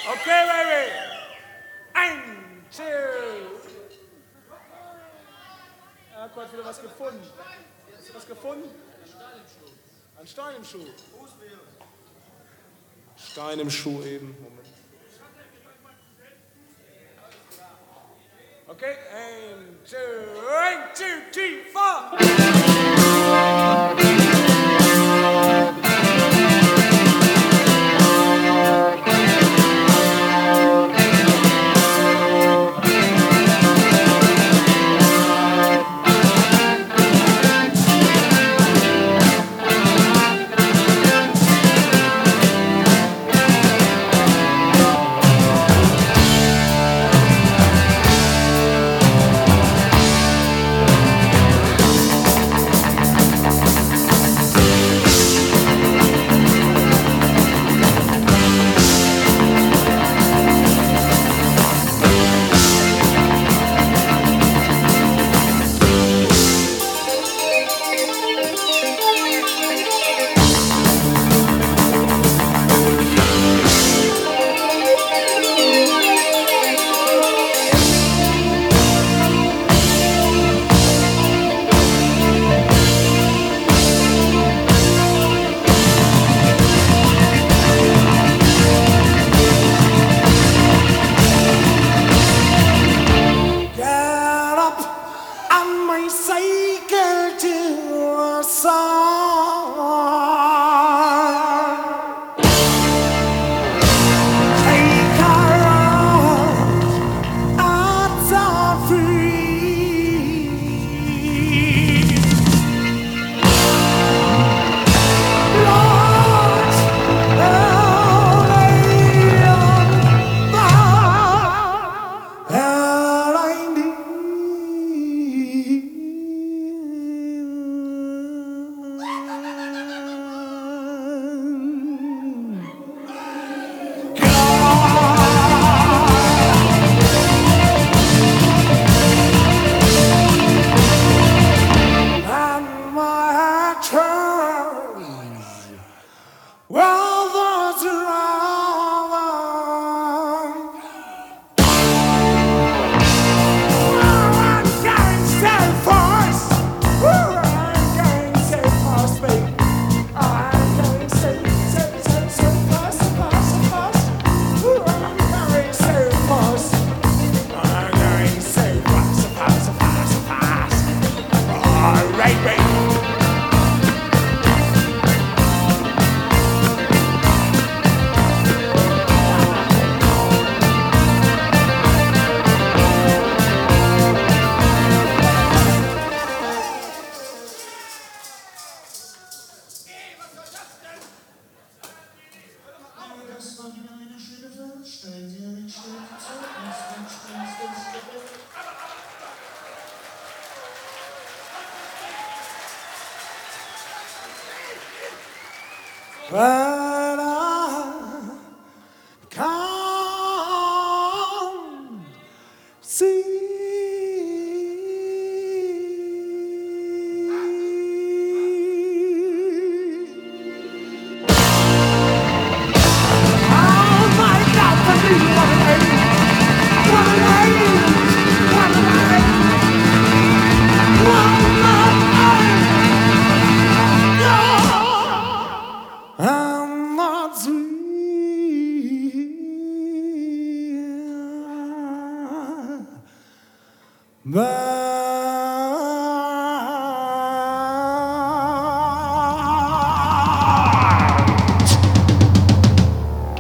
Okay, baby. Ein, two. Er hat gerade wieder was gefunden. Hast du was gefunden? Ein Stein im Schuh. Stein im Schuh eben. Moment. Okay, ein, two, three, four. But I can't see. Oh my God, what a name! What a name! What a name! What a name! I'm not sweet, but